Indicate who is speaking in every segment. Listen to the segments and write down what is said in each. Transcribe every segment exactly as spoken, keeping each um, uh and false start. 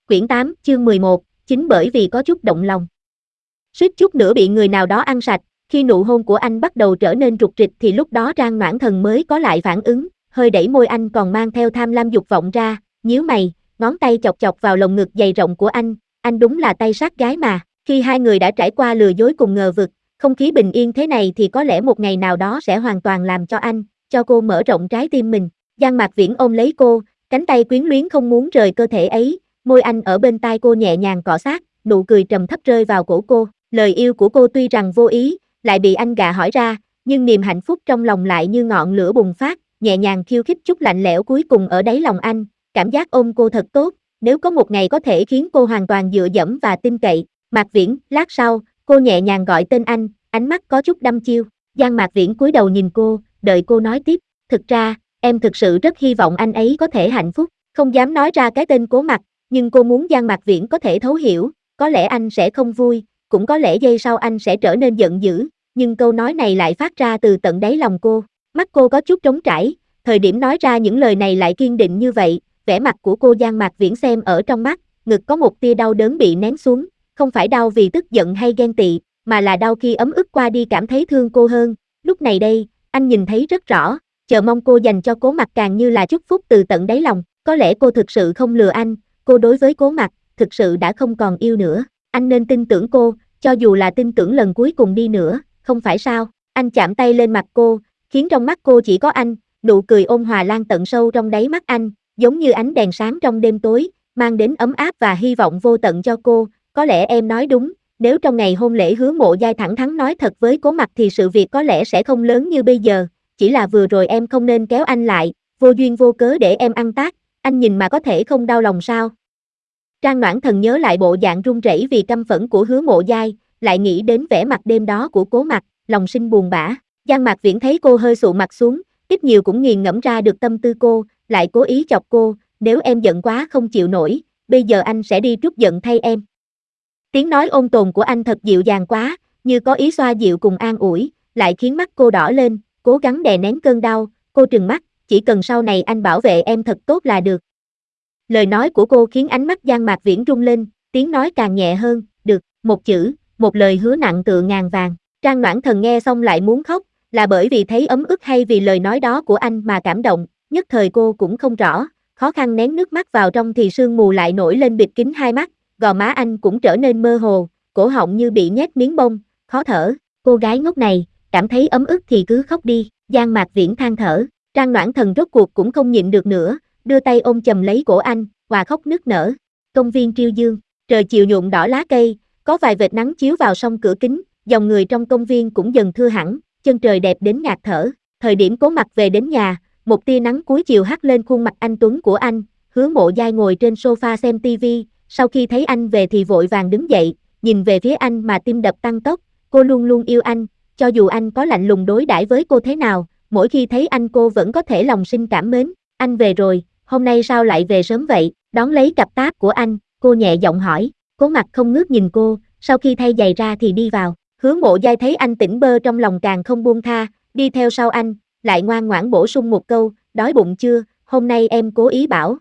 Speaker 1: Quyển tám, chương mười một, chính bởi vì có chút động lòng. Suýt chút nữa bị người nào đó ăn sạch, khi nụ hôn của anh bắt đầu trở nên rục rịch thì lúc đó Trang Noãn Thần mới có lại phản ứng, hơi đẩy môi anh còn mang theo tham lam dục vọng ra, nhíu mày, ngón tay chọc chọc vào lồng ngực dày rộng của anh, anh đúng là tay sát gái mà. Khi hai người đã trải qua lừa dối cùng ngờ vực, không khí bình yên thế này thì có lẽ một ngày nào đó sẽ hoàn toàn làm cho anh, cho cô mở rộng trái tim mình. Giang Mạc Viễn ôm lấy cô, cánh tay quyến luyến không muốn rời cơ thể ấy, môi anh ở bên tai cô nhẹ nhàng cọ sát, nụ cười trầm thấp rơi vào cổ cô. Lời yêu của cô tuy rằng vô ý, lại bị anh gạ hỏi ra, nhưng niềm hạnh phúc trong lòng lại như ngọn lửa bùng phát, nhẹ nhàng khiêu khích chút lạnh lẽo cuối cùng ở đáy lòng anh. Cảm giác ôm cô thật tốt, nếu có một ngày có thể khiến cô hoàn toàn dựa dẫm và tin cậy. Mạc Viễn, lát sau, cô nhẹ nhàng gọi tên anh, ánh mắt có chút đăm chiêu. Giang Mạc Viễn cúi đầu nhìn cô, đợi cô nói tiếp. Thực ra, em thực sự rất hy vọng anh ấy có thể hạnh phúc. Không dám nói ra cái tên Cố Mặc, nhưng cô muốn Giang Mạc Viễn có thể thấu hiểu, có lẽ anh sẽ không vui, cũng có lẽ giây sau anh sẽ trở nên giận dữ, nhưng câu nói này lại phát ra từ tận đáy lòng cô. Mắt cô có chút trống trải, thời điểm nói ra những lời này lại kiên định như vậy, vẻ mặt của cô Giang Mạc Viễn xem ở trong mắt, ngực có một tia đau đớn bị nén xuống, không phải đau vì tức giận hay ghen tị, mà là đau khi ấm ức qua đi cảm thấy thương cô hơn. Lúc này đây, anh nhìn thấy rất rõ, chờ mong cô dành cho Cố Mặc càng như là chúc phúc từ tận đáy lòng. Có lẽ cô thực sự không lừa anh, cô đối với Cố Mặc thực sự đã không còn yêu nữa. Anh nên tin tưởng cô, cho dù là tin tưởng lần cuối cùng đi nữa, không phải sao? Anh chạm tay lên mặt cô, khiến trong mắt cô chỉ có anh, nụ cười ôn hòa lan tận sâu trong đáy mắt anh, giống như ánh đèn sáng trong đêm tối, mang đến ấm áp và hy vọng vô tận cho cô. Có lẽ em nói đúng, nếu trong ngày hôn lễ Hứa Mộ Giai thẳng thắn nói thật với Cố Mặc thì sự việc có lẽ sẽ không lớn như bây giờ, chỉ là vừa rồi em không nên kéo anh lại, vô duyên vô cớ để em ăn tát, anh nhìn mà có thể không đau lòng sao? Trang Noãn Thần nhớ lại bộ dạng run rẩy vì căm phẫn của Hứa Mộ Giai, lại nghĩ đến vẻ mặt đêm đó của Cố Mặc, lòng sinh buồn bã. Giang Mạc Viễn thấy cô hơi sụ mặt xuống, ít nhiều cũng nghiền ngẫm ra được tâm tư cô, lại cố ý chọc cô, nếu em giận quá không chịu nổi, bây giờ anh sẽ đi trút giận thay em. Tiếng nói ôn tồn của anh thật dịu dàng quá, như có ý xoa dịu cùng an ủi, lại khiến mắt cô đỏ lên, cố gắng đè nén cơn đau, cô trừng mắt, chỉ cần sau này anh bảo vệ em thật tốt là được. Lời nói của cô khiến ánh mắt Giang Mạc Viễn rung lên, tiếng nói càng nhẹ hơn, được, một chữ, một lời hứa nặng tựa ngàn vàng. Trang Noãn Thần nghe xong lại muốn khóc, là bởi vì thấy ấm ức hay vì lời nói đó của anh mà cảm động, nhất thời cô cũng không rõ, khó khăn nén nước mắt vào trong thì sương mù lại nổi lên bịt kín hai mắt, gò má anh cũng trở nên mơ hồ, cổ họng như bị nhét miếng bông, khó thở. Cô gái ngốc này, cảm thấy ấm ức thì cứ khóc đi. Giang Mạc Viễn than thở. Trang Noãn Thần rốt cuộc cũng không nhịn được nữa, đưa tay ôm chầm lấy cổ anh, và khóc nức nở. Công viên Triêu Dương, trời chiều nhuộm đỏ lá cây, có vài vệt nắng chiếu vào song cửa kính, dòng người trong công viên cũng dần thưa hẳn, chân trời đẹp đến ngạt thở. Thời điểm Cố Mặc về đến nhà, một tia nắng cuối chiều hắt lên khuôn mặt anh tuấn của anh, Hứa Mộ Giai ngồi trên sofa xem tivi, sau khi thấy anh về thì vội vàng đứng dậy, nhìn về phía anh mà tim đập tăng tốc, cô luôn luôn yêu anh, cho dù anh có lạnh lùng đối đãi với cô thế nào, mỗi khi thấy anh cô vẫn có thể lòng sinh cảm mến. Anh về rồi, hôm nay sao lại về sớm vậy? Đón lấy cặp táp của anh, cô nhẹ giọng hỏi. Cố Mặc không ngước nhìn cô, sau khi thay giày ra thì đi vào. Hứa Mộ Giai thấy anh tỉnh bơ trong lòng càng không buông tha, đi theo sau anh, lại ngoan ngoãn bổ sung một câu, đói bụng chưa, hôm nay em cố ý bảo.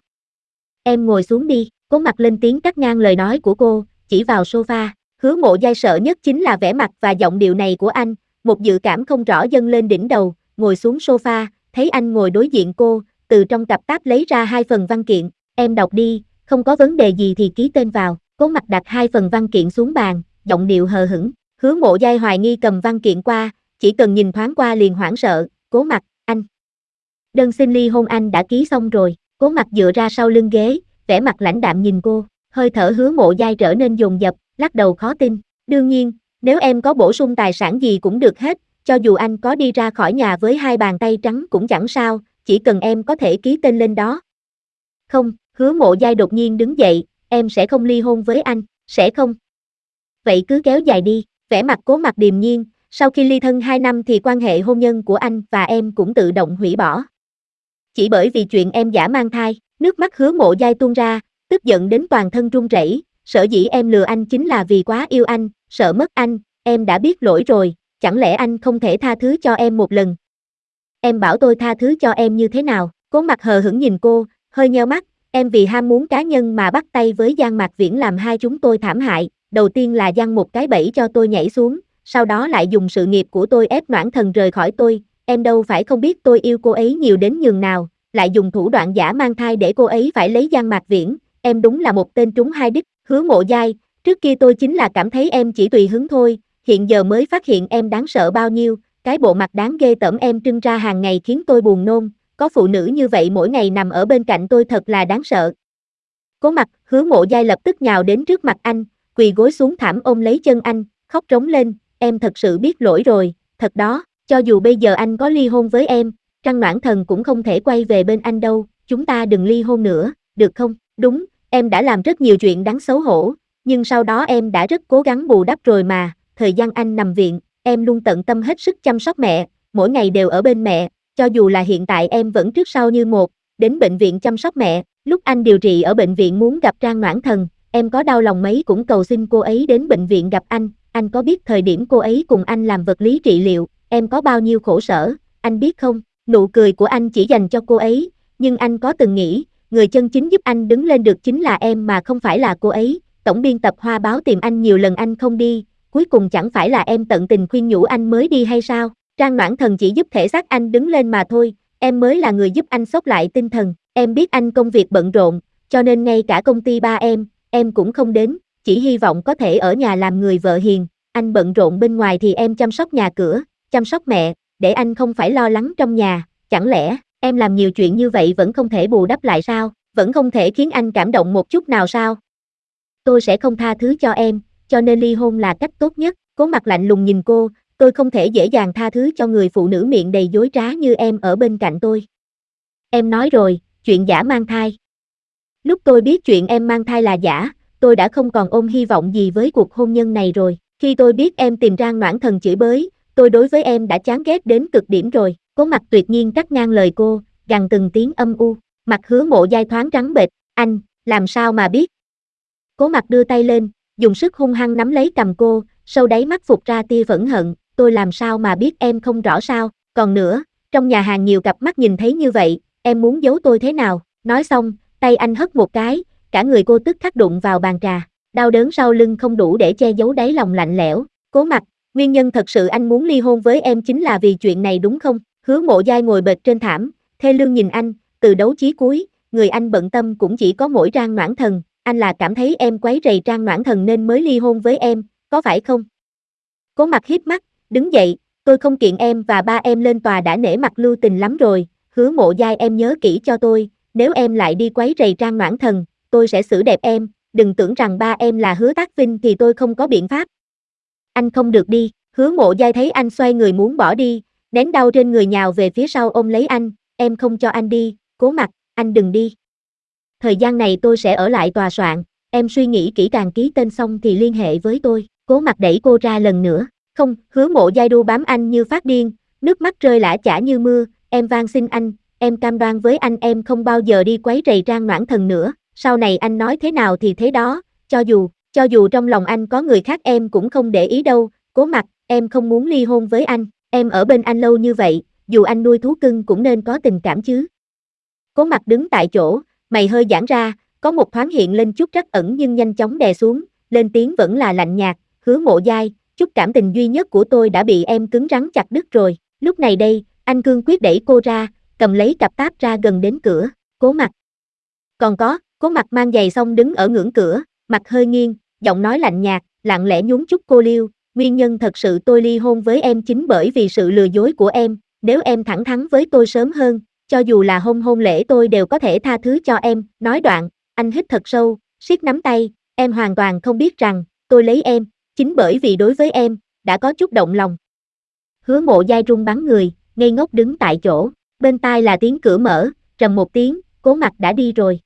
Speaker 1: Em ngồi xuống đi. Cố Mặc lên tiếng cắt ngang lời nói của cô, chỉ vào sofa. Hứa Mộ Giai sợ nhất chính là vẻ mặt và giọng điệu này của anh, một dự cảm không rõ dâng lên đỉnh đầu, ngồi xuống sofa, thấy anh ngồi đối diện cô, từ trong cặp táp lấy ra hai phần văn kiện, em đọc đi, không có vấn đề gì thì ký tên vào. Cố Mặc đặt hai phần văn kiện xuống bàn, giọng điệu hờ hững. Hứa Mộ Giai hoài nghi cầm văn kiện qua, chỉ cần nhìn thoáng qua liền hoảng sợ. Cố Mặc, anh. Đơn xin ly hôn anh đã ký xong rồi. Cố Mặc dựa ra sau lưng ghế, vẻ mặt lãnh đạm nhìn cô, hơi thở Hứa Mộ Giai trở nên dồn dập, lắc đầu khó tin. Đương nhiên, nếu em có bổ sung tài sản gì cũng được hết, cho dù anh có đi ra khỏi nhà với hai bàn tay trắng cũng chẳng sao, chỉ cần em có thể ký tên lên đó. Không, Hứa Mộ Giai đột nhiên đứng dậy, em sẽ không ly hôn với anh, sẽ không. Vậy cứ kéo dài đi. Vẻ mặt Cố Mặc điềm nhiên, sau khi ly thân hai năm thì quan hệ hôn nhân của anh và em cũng tự động hủy bỏ. Chỉ bởi vì chuyện em giả mang thai. Nước mắt Hứa Mộ Giai tuôn ra, tức giận đến toàn thân run rẩy, sở dĩ em lừa anh chính là vì quá yêu anh, sợ mất anh, em đã biết lỗi rồi, chẳng lẽ anh không thể tha thứ cho em một lần? Em bảo tôi tha thứ cho em như thế nào? Cố Mặc hờ hững nhìn cô, hơi nheo mắt, em vì ham muốn cá nhân mà bắt tay với Giang Mạc Viễn làm hai chúng tôi thảm hại, đầu tiên là giăng một cái bẫy cho tôi nhảy xuống, sau đó lại dùng sự nghiệp của tôi ép Noãn Thần rời khỏi tôi, em đâu phải không biết tôi yêu cô ấy nhiều đến nhường nào, lại dùng thủ đoạn giả mang thai để cô ấy phải lấy Giang Mạc Viễn, em đúng là một tên trúng hai đích, Hứa Mộ Giai, trước kia tôi chính là cảm thấy em chỉ tùy hứng thôi, hiện giờ mới phát hiện em đáng sợ bao nhiêu, cái bộ mặt đáng ghê tởm em trưng ra hàng ngày khiến tôi buồn nôn, có phụ nữ như vậy mỗi ngày nằm ở bên cạnh tôi thật là đáng sợ. Cố Mặc, Hứa Mộ Giai lập tức nhào đến trước mặt anh, quỳ gối xuống thảm ôm lấy chân anh, khóc trống lên, em thật sự biết lỗi rồi, thật đó, cho dù bây giờ anh có ly hôn với em, Trăng Noãn Thần cũng không thể quay về bên anh đâu, chúng ta đừng ly hôn nữa, được không? Đúng, em đã làm rất nhiều chuyện đáng xấu hổ, nhưng sau đó em đã rất cố gắng bù đắp rồi mà, thời gian anh nằm viện, em luôn tận tâm hết sức chăm sóc mẹ, mỗi ngày đều ở bên mẹ, cho dù là hiện tại em vẫn trước sau như một, đến bệnh viện chăm sóc mẹ, lúc anh điều trị ở bệnh viện muốn gặp Trang Noãn Thần, em có đau lòng mấy cũng cầu xin cô ấy đến bệnh viện gặp anh, anh có biết thời điểm cô ấy cùng anh làm vật lý trị liệu, em có bao nhiêu khổ sở, anh biết không, nụ cười của anh chỉ dành cho cô ấy, nhưng anh có từng nghĩ, người chân chính giúp anh đứng lên được chính là em mà không phải là cô ấy, tổng biên tập Hoa báo tìm anh nhiều lần anh không đi, cuối cùng chẳng phải là em tận tình khuyên nhủ anh mới đi hay sao, Trang Noãn Thần chỉ giúp thể xác anh đứng lên mà thôi, em mới là người giúp anh xốc lại tinh thần, em biết anh công việc bận rộn, cho nên ngay cả công ty ba em, em cũng không đến, chỉ hy vọng có thể ở nhà làm người vợ hiền, anh bận rộn bên ngoài thì em chăm sóc nhà cửa, chăm sóc mẹ, để anh không phải lo lắng trong nhà, chẳng lẽ, em làm nhiều chuyện như vậy vẫn không thể bù đắp lại sao, vẫn không thể khiến anh cảm động một chút nào sao? Tôi sẽ không tha thứ cho em, cho nên ly hôn là cách tốt nhất, Cố Mặc lạnh lùng nhìn cô, tôi không thể dễ dàng tha thứ cho người phụ nữ miệng đầy dối trá như em ở bên cạnh tôi. Em nói rồi, chuyện giả mang thai. Lúc tôi biết chuyện em mang thai là giả, tôi đã không còn ôm hy vọng gì với cuộc hôn nhân này rồi. Khi tôi biết em tìm Trang Noãn Thần chửi bới, tôi đối với em đã chán ghét đến cực điểm rồi. Cố Mặc tuyệt nhiên cắt ngang lời cô, gằn từng tiếng âm u. Mặt Hứa Mộ Giai thoáng trắng bệch, anh, làm sao mà biết? Cố Mặc đưa tay lên, dùng sức hung hăng nắm lấy cầm cô, sâu đáy mắt phục ra tia phẫn hận, tôi làm sao mà biết em không rõ sao, còn nữa, trong nhà hàng nhiều cặp mắt nhìn thấy như vậy, em muốn giấu tôi thế nào, nói xong, tay anh hất một cái, cả người cô tức khắc đụng vào bàn trà, đau đớn sau lưng không đủ để che giấu đáy lòng lạnh lẽo, Cố Mặc, nguyên nhân thật sự anh muốn ly hôn với em chính là vì chuyện này đúng không? Hứa Mộ Giai ngồi bệt trên thảm, thê lương nhìn anh, từ đấu chí cuối, người anh bận tâm cũng chỉ có mỗi Trang Noãn Thần, anh là cảm thấy em quấy rầy Trang Noãn Thần nên mới ly hôn với em, có phải không? Cố Mặc híp mắt, đứng dậy, tôi không kiện em và ba em lên tòa đã nể mặt lưu tình lắm rồi, Hứa Mộ Giai em nhớ kỹ cho tôi, nếu em lại đi quấy rầy Trang Noãn Thần, tôi sẽ xử đẹp em, đừng tưởng rằng ba em là Hứa Tác Vinh thì tôi không có biện pháp. Anh không được đi, Hứa Mộ Giai thấy anh xoay người muốn bỏ đi, nén đau trên người nhào về phía sau ôm lấy anh, em không cho anh đi, Cố Mặc, anh đừng đi. Thời gian này tôi sẽ ở lại tòa soạn, em suy nghĩ kỹ càng ký tên xong thì liên hệ với tôi, Cố Mặc đẩy cô ra lần nữa, không, Hứa Mộ Giai đu bám anh như phát điên, nước mắt rơi lã chã như mưa, em van xin anh, em cam đoan với anh em không bao giờ đi quấy rầy Trang Noãn Thần nữa, sau này anh nói thế nào thì thế đó, cho dù, cho dù trong lòng anh có người khác em cũng không để ý đâu, Cố Mặc, em không muốn ly hôn với anh, em ở bên anh lâu như vậy, dù anh nuôi thú cưng cũng nên có tình cảm chứ. Cố Mặc đứng tại chỗ, mày hơi giãn ra, có một thoáng hiện lên chút trắc ẩn nhưng nhanh chóng đè xuống, lên tiếng vẫn là lạnh nhạt, Hứa Mộ Giai, chút cảm tình duy nhất của tôi đã bị em cứng rắn chặt đứt rồi, lúc này đây, anh cương quyết đẩy cô ra, cầm lấy cặp táp ra gần đến cửa, Cố Mặc. Còn có, Cố Mặc mang giày xong đứng ở ngưỡng cửa, mặt hơi nghiêng, giọng nói lạnh nhạt, lặng lẽ nhún chút cô liêu, nguyên nhân thật sự tôi ly hôn với em chính bởi vì sự lừa dối của em, nếu em thẳng thắn với tôi sớm hơn, cho dù là hôn hôn lễ tôi đều có thể tha thứ cho em, nói đoạn, anh hít thật sâu, siết nắm tay, em hoàn toàn không biết rằng, tôi lấy em, chính bởi vì đối với em, đã có chút động lòng. Hứa Mộ Giai run bắn người, ngây ngốc đứng tại chỗ, bên tai là tiếng cửa mở, trầm một tiếng, Cố Mặc đã đi rồi.